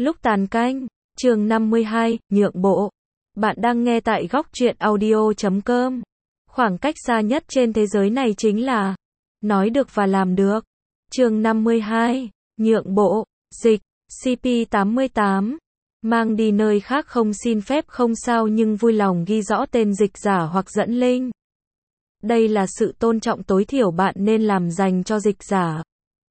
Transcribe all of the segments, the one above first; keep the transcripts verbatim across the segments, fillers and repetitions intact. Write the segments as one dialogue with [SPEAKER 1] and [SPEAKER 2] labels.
[SPEAKER 1] Lúc tàn canh, chương năm mươi hai, nhượng bộ. Bạn đang nghe tại góc truyện audio chấm com. Khoảng cách xa nhất trên thế giới này chính là nói được và làm được. Chương năm mươi hai, nhượng bộ. Dịch, xê pê tám mươi tám. Mang đi nơi khác không xin phép không sao nhưng vui lòng ghi rõ tên dịch giả hoặc dẫn link. Đây là sự tôn trọng tối thiểu bạn nên làm dành cho dịch giả.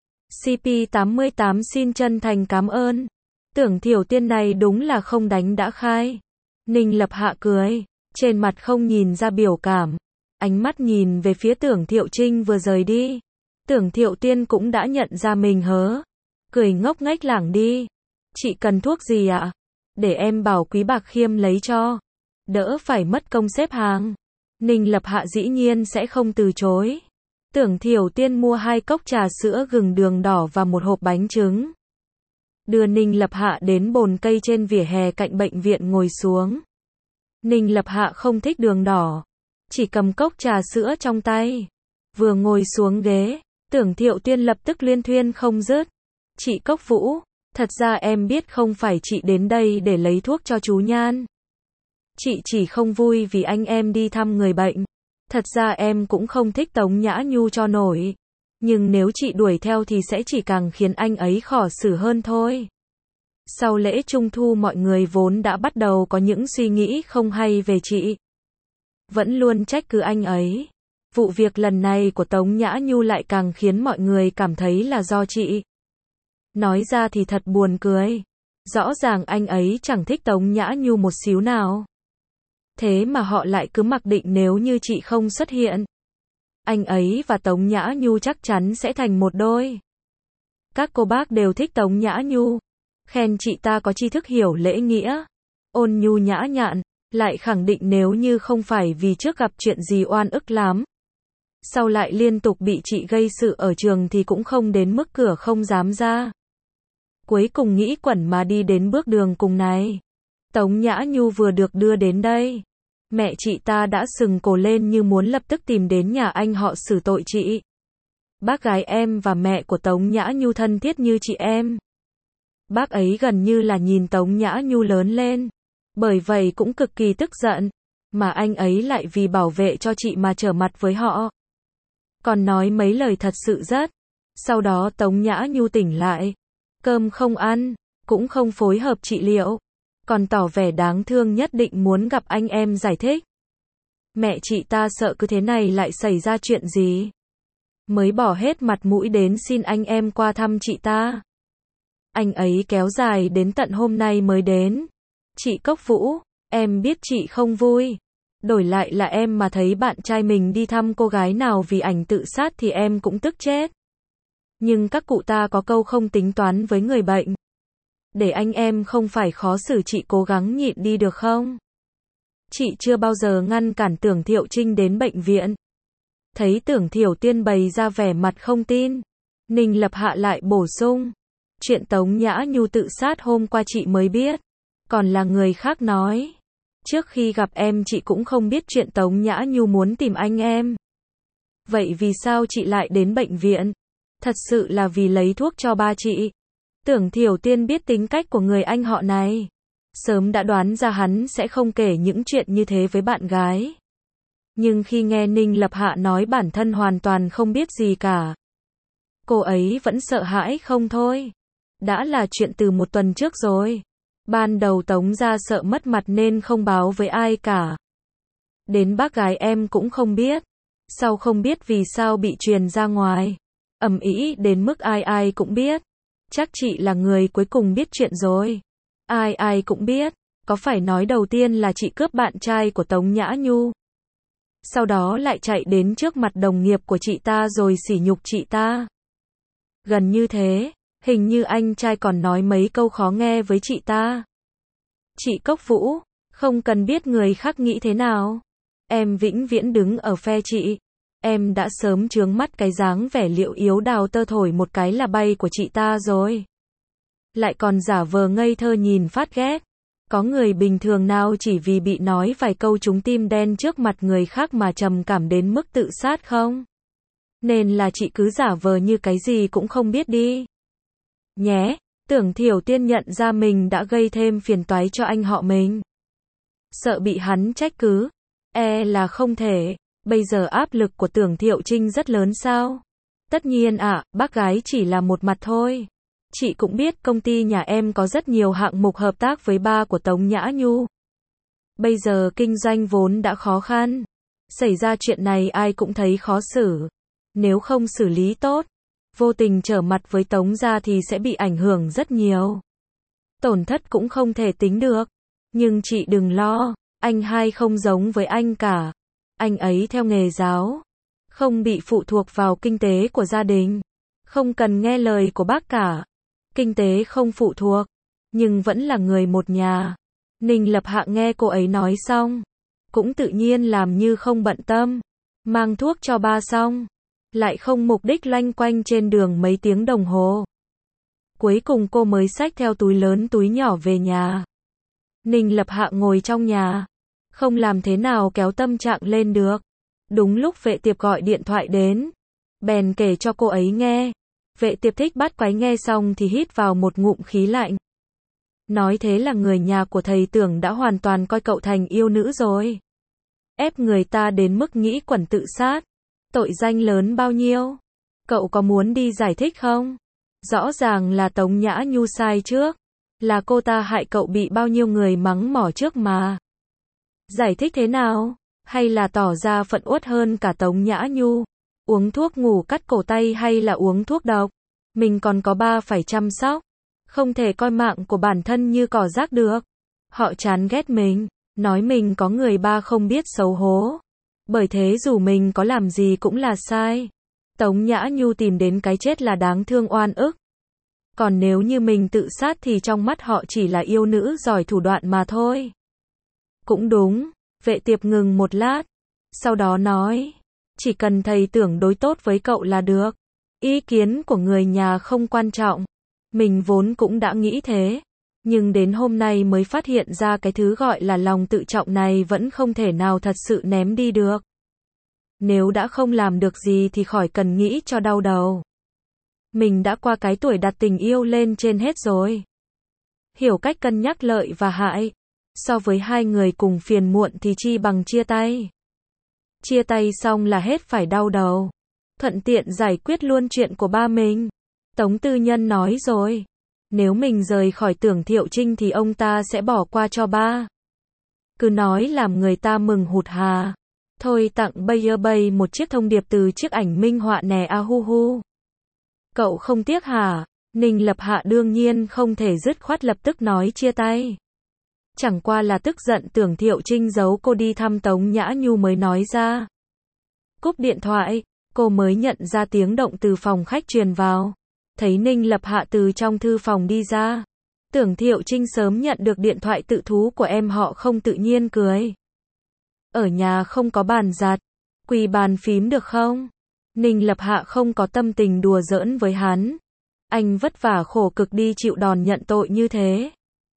[SPEAKER 1] xê pê tám mươi tám xin chân thành cảm ơn. Tưởng Thiểu Tiên này đúng là không đánh đã khai. Ninh Lập Hạ cười, trên mặt không nhìn ra biểu cảm. Ánh mắt nhìn về phía Tưởng Thiệu Trinh vừa rời đi. Tưởng Thiệu Tiên cũng đã nhận ra mình hớ. Cười ngốc nghếch lảng đi. Chị cần thuốc gì ạ? Để em bảo Quý Bạc Khiêm lấy cho. Đỡ phải mất công xếp hàng. Ninh Lập Hạ dĩ nhiên sẽ không từ chối. Tưởng Thiểu Tiên mua hai cốc trà sữa gừng đường đỏ và một hộp bánh trứng. Đưa Ninh Lập Hạ đến bồn cây trên vỉa hè cạnh bệnh viện ngồi xuống. Ninh Lập Hạ không thích đường đỏ. Chỉ cầm cốc trà sữa trong tay. Vừa ngồi xuống ghế, Tưởng Thiệu Tiên lập tức liên thuyên không dứt. Chị Cốc Vũ, thật ra em biết không phải chị đến đây để lấy thuốc cho chú Nhan. Chị chỉ không vui vì anh em đi thăm người bệnh. Thật ra em cũng không thích Tống Nhã Nhu cho nổi. Nhưng nếu chị đuổi theo thì sẽ chỉ càng khiến anh ấy khó xử hơn thôi. Sau lễ Trung Thu mọi người vốn đã bắt đầu có những suy nghĩ không hay về chị. Vẫn luôn trách cứ anh ấy. Vụ việc lần này của Tống Nhã Nhu lại càng khiến mọi người cảm thấy là do chị. Nói ra thì thật buồn cười. Rõ ràng anh ấy chẳng thích Tống Nhã Nhu một xíu nào. Thế mà họ lại cứ mặc định nếu như chị không xuất hiện, anh ấy và Tống Nhã Nhu chắc chắn sẽ thành một đôi. Các cô bác đều thích Tống Nhã Nhu. Khen chị ta có tri thức hiểu lễ nghĩa. Ôn nhu nhã nhặn. Lại khẳng định nếu như không phải vì trước gặp chuyện gì oan ức lắm. Sau lại liên tục bị chị gây sự ở trường thì cũng không đến mức cửa không dám ra. Cuối cùng nghĩ quẩn mà đi đến bước đường cùng này. Tống Nhã Nhu vừa được đưa đến đây. Mẹ chị ta đã sừng cổ lên như muốn lập tức tìm đến nhà anh họ xử tội chị. Bác gái em và mẹ của Tống Nhã Nhu thân thiết như chị em. Bác ấy gần như là nhìn Tống Nhã Nhu lớn lên. Bởi vậy cũng cực kỳ tức giận. Mà anh ấy lại vì bảo vệ cho chị mà trở mặt với họ. Còn nói mấy lời thật sự rất. Sau đó Tống Nhã Nhu tỉnh lại. Cơm không ăn, cũng không phối hợp trị liệu. Còn tỏ vẻ đáng thương nhất định muốn gặp anh em giải thích. Mẹ chị ta sợ cứ thế này lại xảy ra chuyện gì. Mới bỏ hết mặt mũi đến xin anh em qua thăm chị ta. Anh ấy kéo dài đến tận hôm nay mới đến. Chị Cốc Vũ, em biết chị không vui. Đổi lại là em mà thấy bạn trai mình đi thăm cô gái nào vì ảnh tự sát thì em cũng tức chết. Nhưng các cụ ta có câu không tính toán với người bệnh. Để anh em không phải khó xử chị cố gắng nhịn đi được không? Chị chưa bao giờ ngăn cản Tưởng Thiệu Trinh đến bệnh viện. Thấy Tưởng Thiểu Tiên bày ra vẻ mặt không tin. Ninh Lập Hạ lại bổ sung. Chuyện Tống Nhã Nhu tự sát hôm qua chị mới biết. Còn là người khác nói. Trước khi gặp em chị cũng không biết chuyện Tống Nhã Nhu muốn tìm anh em. Vậy vì sao chị lại đến bệnh viện? Thật sự là vì lấy thuốc cho ba chị. Tưởng Thiểu Tiên biết tính cách của người anh họ này. Sớm đã đoán ra hắn sẽ không kể những chuyện như thế với bạn gái. Nhưng khi nghe Ninh Lập Hạ nói bản thân hoàn toàn không biết gì cả. Cô ấy vẫn sợ hãi không thôi. Đã là chuyện từ một tuần trước rồi. Ban đầu Tống gia sợ mất mặt nên không báo với ai cả. Đến bác gái em cũng không biết. Sau không biết vì sao bị truyền ra ngoài. Ầm ĩ đến mức ai ai cũng biết. Chắc chị là người cuối cùng biết chuyện rồi. Ai ai cũng biết. Có phải nói đầu tiên là chị cướp bạn trai của Tống Nhã Nhu. Sau đó lại chạy đến trước mặt đồng nghiệp của chị ta rồi sỉ nhục chị ta. Gần như thế. Hình như anh trai còn nói mấy câu khó nghe với chị ta. Chị Cốc Vũ, không cần biết người khác nghĩ thế nào. Em vĩnh viễn đứng ở phe chị. Em đã sớm chướng mắt cái dáng vẻ liệu yếu đào tơ thổi một cái là bay của chị ta rồi. Lại còn giả vờ ngây thơ nhìn phát ghét. Có người bình thường nào chỉ vì bị nói vài câu trúng tim đen trước mặt người khác mà trầm cảm đến mức tự sát không? Nên là chị cứ giả vờ như cái gì cũng không biết đi. Nhé, Tưởng Thiểu Tiên nhận ra mình đã gây thêm phiền toái cho anh họ mình. Sợ bị hắn trách cứ. E là không thể. Bây giờ áp lực của Tưởng Thiệu Trinh rất lớn sao? Tất nhiên ạ, à, bác gái chỉ là một mặt thôi. Chị cũng biết công ty nhà em có rất nhiều hạng mục hợp tác với ba của Tống Nhã Nhu. Bây giờ kinh doanh vốn đã khó khăn. Xảy ra chuyện này ai cũng thấy khó xử. Nếu không xử lý tốt, vô tình trở mặt với Tống gia thì sẽ bị ảnh hưởng rất nhiều. Tổn thất cũng không thể tính được. Nhưng chị đừng lo, anh hai không giống với anh cả. Anh ấy theo nghề giáo, không bị phụ thuộc vào kinh tế của gia đình. Không cần nghe lời của bác cả. Kinh tế không phụ thuộc, nhưng vẫn là người một nhà. Ninh Lập Hạ nghe cô ấy nói xong, cũng tự nhiên làm như không bận tâm. Mang thuốc cho ba xong, lại không mục đích loanh quanh trên đường mấy tiếng đồng hồ. Cuối cùng cô mới xách theo túi lớn túi nhỏ về nhà. Ninh Lập Hạ ngồi trong nhà, không làm thế nào kéo tâm trạng lên được. Đúng lúc Vệ Tiệp gọi điện thoại đến, bèn kể cho cô ấy nghe. Vệ Tiệp thích bắt quái nghe xong thì hít vào một ngụm khí lạnh. Nói thế là người nhà của thầy Tưởng đã hoàn toàn coi cậu thành yêu nữ rồi. Ép người ta đến mức nghĩ quẩn tự sát. Tội danh lớn bao nhiêu? Cậu có muốn đi giải thích không? Rõ ràng là Tống Nhã Nhu sai trước. Là cô ta hại cậu bị bao nhiêu người mắng mỏ trước mà. Giải thích thế nào? Hay là tỏ ra phận uất hơn cả Tống Nhã Nhu? Uống thuốc ngủ cắt cổ tay hay là uống thuốc độc? Mình còn có ba phải chăm sóc. Không thể coi mạng của bản thân như cỏ rác được. Họ chán ghét mình, nói mình có người ba không biết xấu hổ. Bởi thế dù mình có làm gì cũng là sai. Tống Nhã Nhu tìm đến cái chết là đáng thương oan ức. Còn nếu như mình tự sát thì trong mắt họ chỉ là yêu nữ giỏi thủ đoạn mà thôi. Cũng đúng, Vệ Tiệp ngừng một lát. Sau đó nói, chỉ cần thầy Tưởng đối tốt với cậu là được. Ý kiến của người nhà không quan trọng. Mình vốn cũng đã nghĩ thế. Nhưng đến hôm nay mới phát hiện ra cái thứ gọi là lòng tự trọng này vẫn không thể nào thật sự ném đi được. Nếu đã không làm được gì thì khỏi cần nghĩ cho đau đầu. Mình đã qua cái tuổi đặt tình yêu lên trên hết rồi. Hiểu cách cân nhắc lợi và hại. So với hai người cùng phiền muộn thì chi bằng chia tay. Chia tay xong là hết phải đau đầu. Thuận tiện giải quyết luôn chuyện của ba mình. Tống Tư Nhân nói rồi. Nếu mình rời khỏi Tưởng Thiệu Trinh thì ông ta sẽ bỏ qua cho ba. Cứ nói làm người ta mừng hụt hà. Thôi tặng Bayer Bay một chiếc thông điệp từ chiếc ảnh minh họa nè a hu hu. Cậu không tiếc hả? Ninh Lập Hạ đương nhiên không thể dứt khoát lập tức nói chia tay. Chẳng qua là tức giận Tưởng Thiệu Trinh giấu cô đi thăm Tống Nhã Nhu mới nói ra. Cúp điện thoại, cô mới nhận ra tiếng động từ phòng khách truyền vào. Thấy Ninh Lập Hạ từ trong thư phòng đi ra. Tưởng Thiệu Trinh sớm nhận được điện thoại tự thú của em họ không tự nhiên cười. Ở nhà không có bàn giặt, quỳ bàn phím được không? Ninh Lập Hạ không có tâm tình đùa giỡn với hắn. Anh vất vả khổ cực đi chịu đòn nhận tội như thế.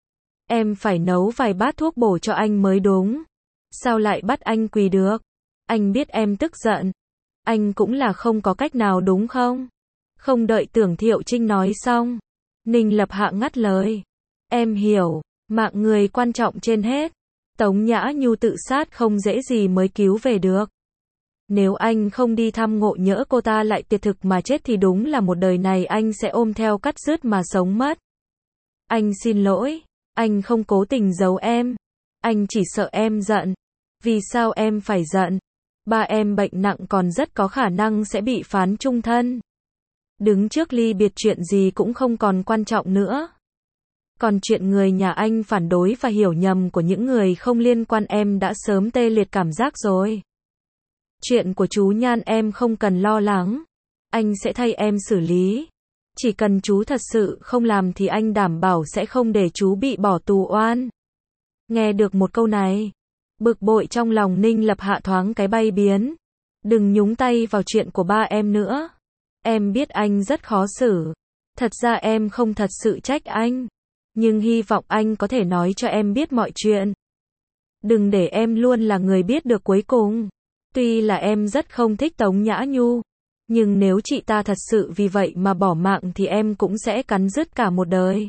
[SPEAKER 1] Em phải nấu vài bát thuốc bổ cho anh mới đúng. Sao lại bắt anh quỳ được? Anh biết em tức giận. Anh cũng là không có cách nào đúng không? Không đợi Tưởng Thiệu Trinh nói xong. Ninh Lập Hạ ngắt lời. Em hiểu, mạng người quan trọng trên hết. Tống Nhã Nhu tự sát không dễ gì mới cứu về được. Nếu anh không đi thăm ngộ nhỡ cô ta lại tuyệt thực mà chết thì đúng là một đời này anh sẽ ôm theo cắt rứt mà sống mất. Anh xin lỗi, anh không cố tình giấu em. Anh chỉ sợ em giận. Vì sao em phải giận? Ba em bệnh nặng còn rất có khả năng sẽ bị phán chung thân. Đứng trước ly biệt chuyện gì cũng không còn quan trọng nữa. Còn chuyện người nhà anh phản đối và hiểu nhầm của những người không liên quan em đã sớm tê liệt cảm giác rồi. Chuyện của chú Nhan em không cần lo lắng. Anh sẽ thay em xử lý. Chỉ cần chú thật sự không làm thì anh đảm bảo sẽ không để chú bị bỏ tù oan. Nghe được một câu này, bực bội trong lòng Ninh Lập Hạ thoáng cái bay biến. Đừng nhúng tay vào chuyện của ba em nữa. Em biết anh rất khó xử. Thật ra em không thật sự trách anh. Nhưng hy vọng anh có thể nói cho em biết mọi chuyện. Đừng để em luôn là người biết được cuối cùng. Tuy là em rất không thích Tống Nhã Nhu. Nhưng nếu chị ta thật sự vì vậy mà bỏ mạng thì em cũng sẽ cắn rứt cả một đời.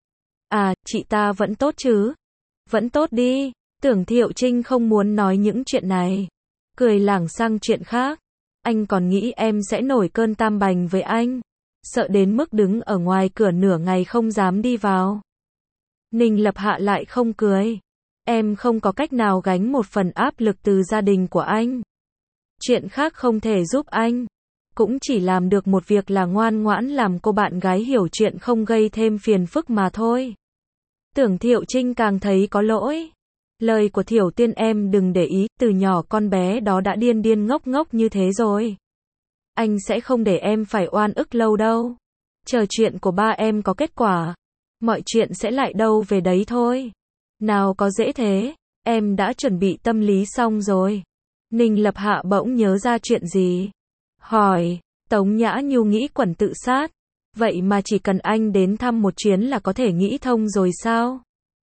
[SPEAKER 1] À, chị ta vẫn tốt chứ? Vẫn tốt đi. Tưởng Thiệu Trinh không muốn nói những chuyện này. Cười lảng sang chuyện khác. Anh còn nghĩ em sẽ nổi cơn tam bành với anh. Sợ đến mức đứng ở ngoài cửa nửa ngày không dám đi vào. Ninh Lập Hạ lại không cười. Em không có cách nào gánh một phần áp lực từ gia đình của anh. Chuyện khác không thể giúp anh. Cũng chỉ làm được một việc là ngoan ngoãn làm cô bạn gái hiểu chuyện không gây thêm phiền phức mà thôi. Tưởng Thiệu Trinh càng thấy có lỗi. Lời của Thiểu Tiên em đừng để ý, từ nhỏ con bé đó đã điên điên ngốc ngốc như thế rồi. Anh sẽ không để em phải oan ức lâu đâu. Chờ chuyện của ba em có kết quả, mọi chuyện sẽ lại đâu về đấy thôi. Nào có dễ thế, em đã chuẩn bị tâm lý xong rồi. Ninh Lập Hạ bỗng nhớ ra chuyện gì. Hỏi, Tống Nhã Nhu nghĩ quẩn tự sát. Vậy mà chỉ cần anh đến thăm một chuyến là có thể nghĩ thông rồi sao?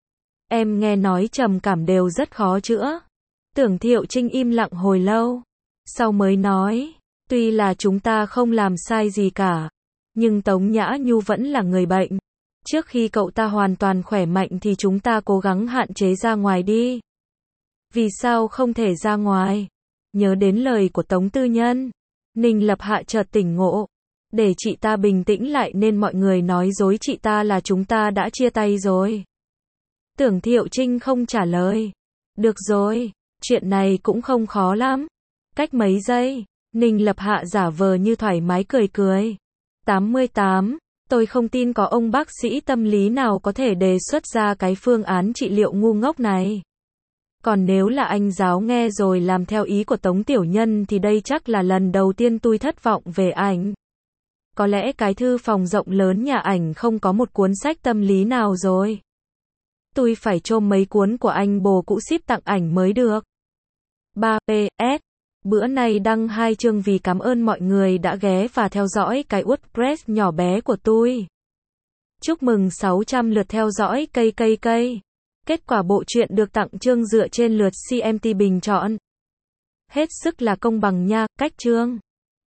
[SPEAKER 1] Em nghe nói trầm cảm đều rất khó chữa. Tưởng Thiệu Trinh im lặng hồi lâu. Sau mới nói, tuy là chúng ta không làm sai gì cả, nhưng Tống Nhã Nhu vẫn là người bệnh. Trước khi cậu ta hoàn toàn khỏe mạnh thì chúng ta cố gắng hạn chế ra ngoài đi. Vì sao không thể ra ngoài? Nhớ đến lời của Tống Tư Nhân, Ninh Lập Hạ chợt tỉnh ngộ. Để chị ta bình tĩnh lại nên mọi người nói dối chị ta là chúng ta đã chia tay rồi. Tưởng Thiệu Trinh không trả lời. Được rồi, chuyện này cũng không khó lắm. Cách mấy giây, Ninh Lập Hạ giả vờ như thoải mái cười cười. tám mươi tám, tôi không tin có ông bác sĩ tâm lý nào có thể đề xuất ra cái phương án trị liệu ngu ngốc này. Còn nếu là anh giáo nghe rồi làm theo ý của Tống Tiểu Nhân thì đây chắc là lần đầu tiên tôi thất vọng về ảnh. Có lẽ cái thư phòng rộng lớn nhà ảnh không có một cuốn sách tâm lý nào rồi. Tôi phải chôm mấy cuốn của anh bồ cũ ship tặng ảnh mới được. ba P S. Bữa nay đăng hai chương vì cảm ơn mọi người đã ghé và theo dõi cái WordPress nhỏ bé của tôi. Chúc mừng sáu trăm lượt theo dõi cây cây cây. Kết quả bộ truyện được tặng chương dựa trên lượt xê em tê bình chọn. Hết sức là công bằng nha, cách chương.